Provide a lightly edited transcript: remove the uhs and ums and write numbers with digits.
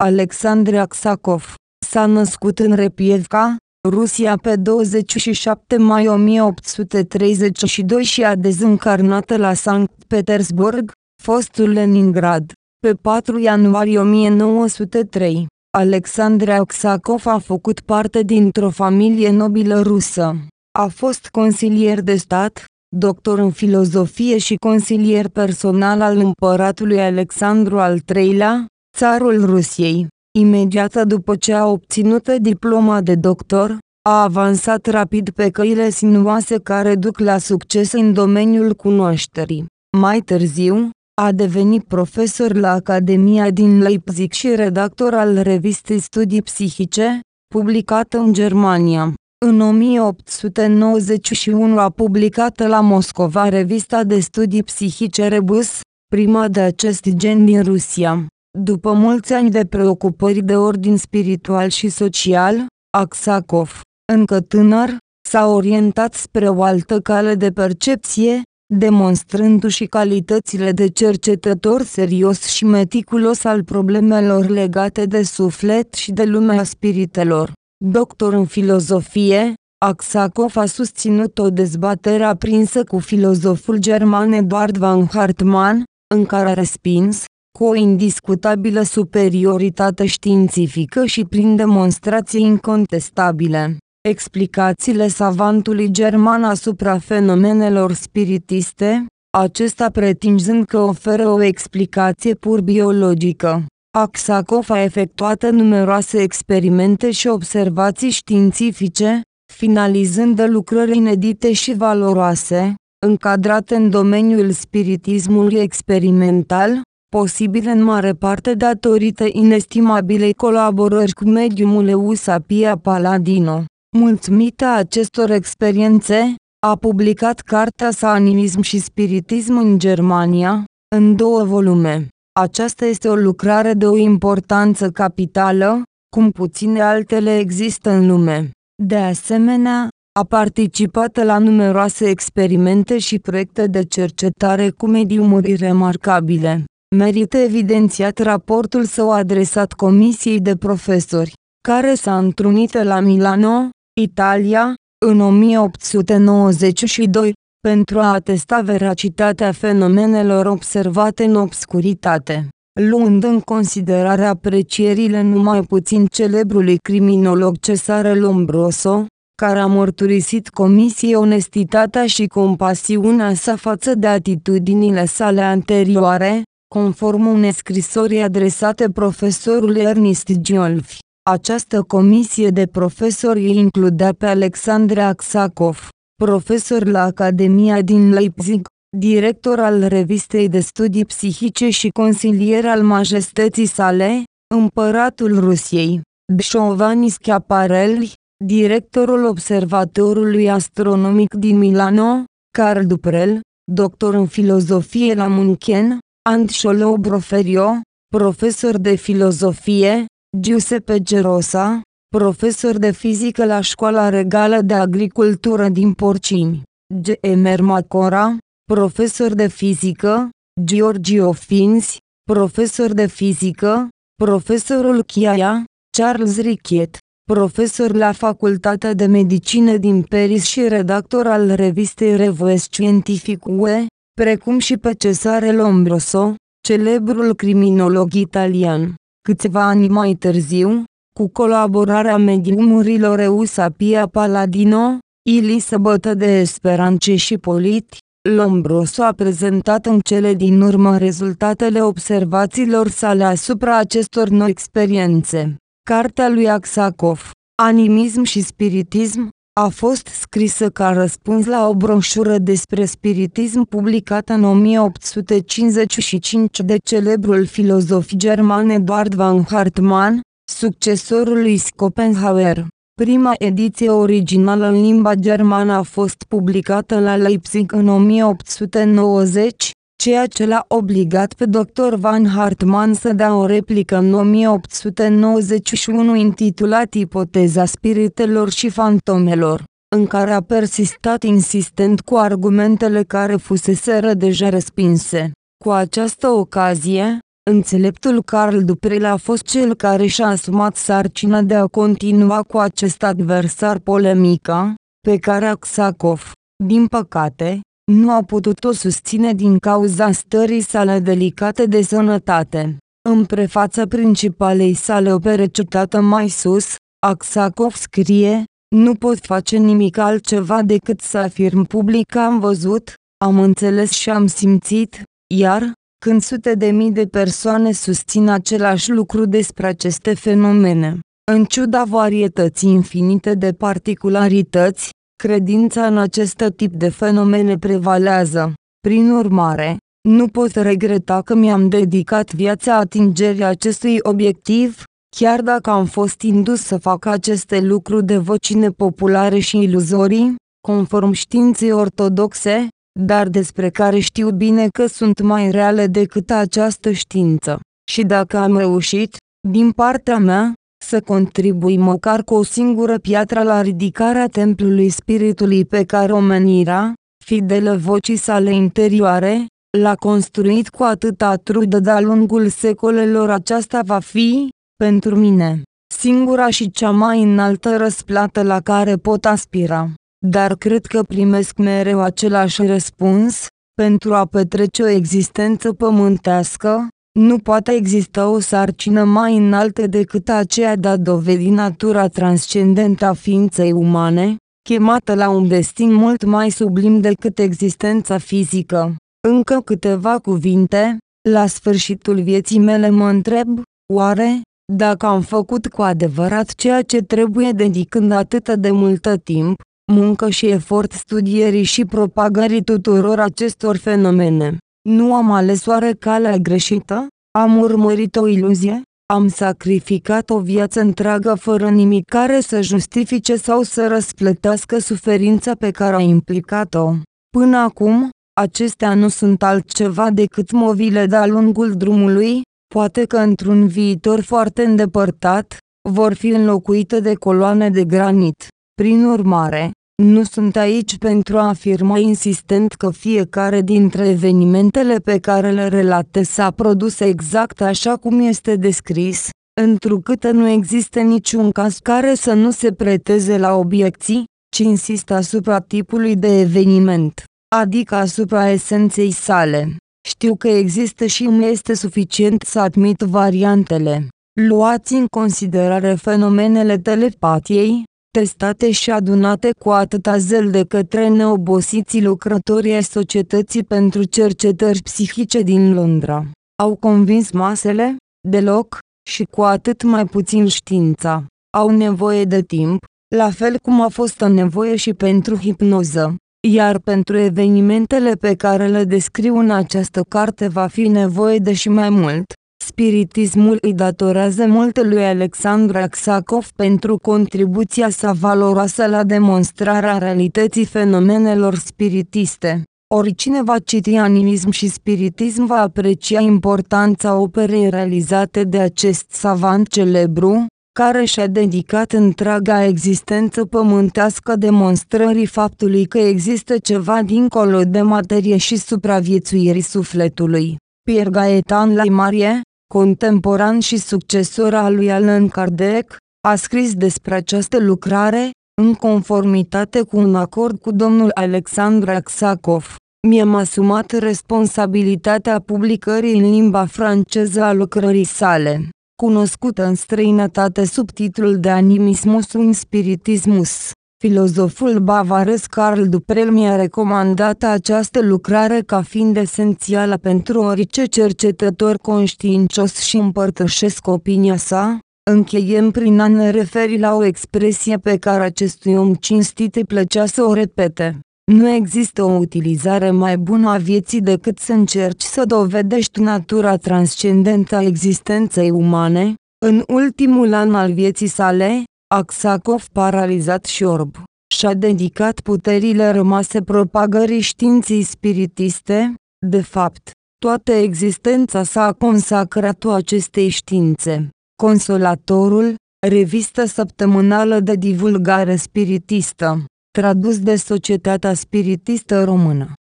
Alexandre Aksakov s-a născut în Repievka, Rusia pe 27 mai 1832 și a dezîncarnat la Sankt Petersburg, fostul Leningrad, pe 4 ianuarie 1903. Alexandre Aksakov a făcut parte dintr-o familie nobilă rusă. A fost consilier de stat, doctor în filozofie și consilier personal al împăratului Alexandru al III-lea, țarul Rusiei. Imediat după ce a obținut diploma de doctor, a avansat rapid pe căile sinuoase care duc la succes în domeniul cunoașterii. Mai târziu, a devenit profesor la Academia din Leipzig și redactor al revistei Studii Psihice, publicată în Germania. În 1891 a publicat la Moscova revista de studii psihice Rebus, prima de acest gen din Rusia. După mulți ani de preocupări de ordin spiritual și social, Aksakov, încă tânăr, s-a orientat spre o altă cale de percepție, demonstrându-și calitățile de cercetător serios și meticulos al problemelor legate de suflet și de lumea spiritelor. Doctor în filozofie, Aksakov a susținut o dezbatere aprinsă cu filozoful german Eduard von Hartmann, în care a respins, cu o indiscutabilă superioritate științifică și prin demonstrații incontestabile, explicațiile savantului german asupra fenomenelor spiritiste, acesta pretinzând că oferă o explicație pur biologică. Aksakov a efectuat numeroase experimente și observații științifice, finalizând lucrări inedite și valoroase, încadrate în domeniul spiritismului experimental, posibil în mare parte datorită inestimabilei colaborări cu mediumul Eusapia Palladino. Mulțumită acestor experiențe, a publicat cartea sa Animism și Spiritism în Germania, în 2 volume. Aceasta este o lucrare de o importanță capitală, cum puține altele există în lume. De asemenea, a participat la numeroase experimente și proiecte de cercetare cu mediumuri remarcabile. Merită evidențiat raportul său adresat Comisiei de Profesori, care s-a întrunit la Milano, Italia, în 1892, pentru a atesta veracitatea fenomenelor observate în obscuritate, luând în considerare aprecierile numai puțin celebrului criminolog Cesare Lombroso, care a mărturisit comisiei onestitatea și compasiunea sa față de atitudinile sale anterioare, conform unei scrisori adresate profesorului Ernst Giolfi. Această comisie de profesori îi includea pe Alexandre Aksakov, profesor la Academia din Leipzig, director al revistei de studii psihice și consilier al majestății sale, împăratul Rusiei, Giovanni Schiaparelli, directorul observatorului astronomic din Milano, Carl Duprel, doctor în filozofie la München, Anșolău Broferio, profesor de filozofie, Giuseppe Gerosa, profesor de fizică la Școala Regală de Agricultură din Porcini, G.M. Macora, profesor de fizică, Giorgio Finzi, profesor de fizică, profesorul Chiaia, Charles Riquet, profesor la Facultatea de Medicină din Paris și redactor al revistei Revues Scientifique, precum și pe Cesare Lombroso, celebrul criminolog italian. Câțiva ani mai târziu, cu colaborarea mediumurilor Eusapia Palladino, Elisabeta de Esperance și Politi, Lombroso a prezentat în cele din urmă rezultatele observațiilor sale asupra acestor noi experiențe. Cartea lui Aksakov, Animism și Spiritism, a fost scrisă ca răspuns la o broșură despre spiritism publicată în 1855 de celebrul filozof german Eduard von Hartmann, succesorul lui Schopenhauer. Prima ediție originală în limba germană a fost publicată la Leipzig în 1890, ceea ce l-a obligat pe dr. von Hartmann să dea o replică în 1891 intitulat Ipoteza spiritelor și fantomelor, în care a persistat insistent cu argumentele care fuseseră deja respinse. Cu această ocazie, Înțeleptul Carl Duprel a fost cel care și-a asumat sarcina de a continua cu acest adversar polemica, pe care Aksakov, din păcate, nu a putut-o susține din cauza stării sale delicate de sănătate. În prefața principalei sale opere citată mai sus, Aksakov scrie: "Nu pot face nimic altceva decât să afirm public că am văzut, am înțeles și am simțit", iar, când sute de mii de persoane susțin același lucru despre aceste fenomene, în ciuda varietății infinite de particularități, credința în acest tip de fenomene prevalează. Prin urmare, nu pot regreta că mi-am dedicat viața atingerii acestui obiectiv, chiar dacă am fost indus să fac aceste lucruri de voci nepopulare și iluzorii, conform științei ortodoxe, dar despre care știu bine că sunt mai reale decât această știință. Și dacă am reușit, din partea mea, să contribui măcar cu o singură piatră la ridicarea templului spiritului pe care omenirea, fidelă vocii sale interioare, l-a construit cu atâta trudă de-a lungul secolelor, aceasta va fi, pentru mine, singura și cea mai înaltă răsplată la care pot aspira. Dar cred că primesc mereu același răspuns: pentru a petrece o existență pământească, nu poate exista o sarcină mai înaltă decât aceea de a dovedi natura transcendentă a ființei umane, chemată la un destin mult mai sublim decât existența fizică. Încă câteva cuvinte, la sfârșitul vieții mele mă întreb, oare, dacă am făcut cu adevărat ceea ce trebuie dedicând atât de multă timp, muncă și efort studierii și propagării tuturor acestor fenomene, nu am ales oare calea greșită? Am urmărit o iluzie? Am sacrificat o viață întreagă fără nimic care să justifice sau să răsplătească suferința pe care a implicat-o? Până acum, acestea nu sunt altceva decât movile de-a lungul drumului, poate că într-un viitor foarte îndepărtat, vor fi înlocuite de coloane de granit. Prin urmare, nu sunt aici pentru a afirma insistent că fiecare dintre evenimentele pe care le relatez s-a produs exact așa cum este descris, întrucât nu există niciun caz care să nu se preteze la obiecții, ci insist asupra tipului de eveniment, adică asupra esenței sale. Știu că există și îmi este suficient să admit variantele. Luați în considerare fenomenele telepatiei, testate și adunate cu atâta zel de către neobosiții lucrători ai Societății pentru Cercetări Psihice din Londra. Au convins masele? Deloc, și cu atât mai puțin știința. Au nevoie de timp, la fel cum a fost nevoie și pentru hipnoză. Iar pentru evenimentele pe care le descriu în această carte va fi nevoie de și mai mult. Spiritismul îi datorează mult lui Alexandru Aksakov pentru contribuția sa valoroasă la demonstrarea realității fenomenelor spiritiste. Oricine va citi animism și spiritism va aprecia importanța operei realizate de acest savant celebru, care și-a dedicat întreaga existență pământească demonstrării faptului că există ceva dincolo de materie și supraviețuirii sufletului. Pierre Gaetan Laimarie, contemporan și succesor al lui Allan Kardec, a scris despre această lucrare, în conformitate cu un acord cu domnul Alexandru Aksakov. Mi-am asumat responsabilitatea publicării în limba franceză a lucrării sale, cunoscută în străinătate sub titlul de Animismus und Spiritismus. Filozoful bavarez Carl Duprel mi-a recomandat această lucrare ca fiind esențială pentru orice cercetător conștiincios și împărtășesc opinia sa. Încheiem prin a ne referi la o expresie pe care acestui om cinstit îi plăcea să o repete. Nu există o utilizare mai bună a vieții decât să încerci să dovedești natura transcendentă a existenței umane. În ultimul an al vieții sale, Aksakov, paralizat și orb, și-a dedicat puterile rămase propagării științei spiritiste. De fapt, toată existența sa a consacrat-o acestei științe. Consolatorul, revistă săptămânală de divulgare spiritistă, tradus de Societatea Spiritistă Română.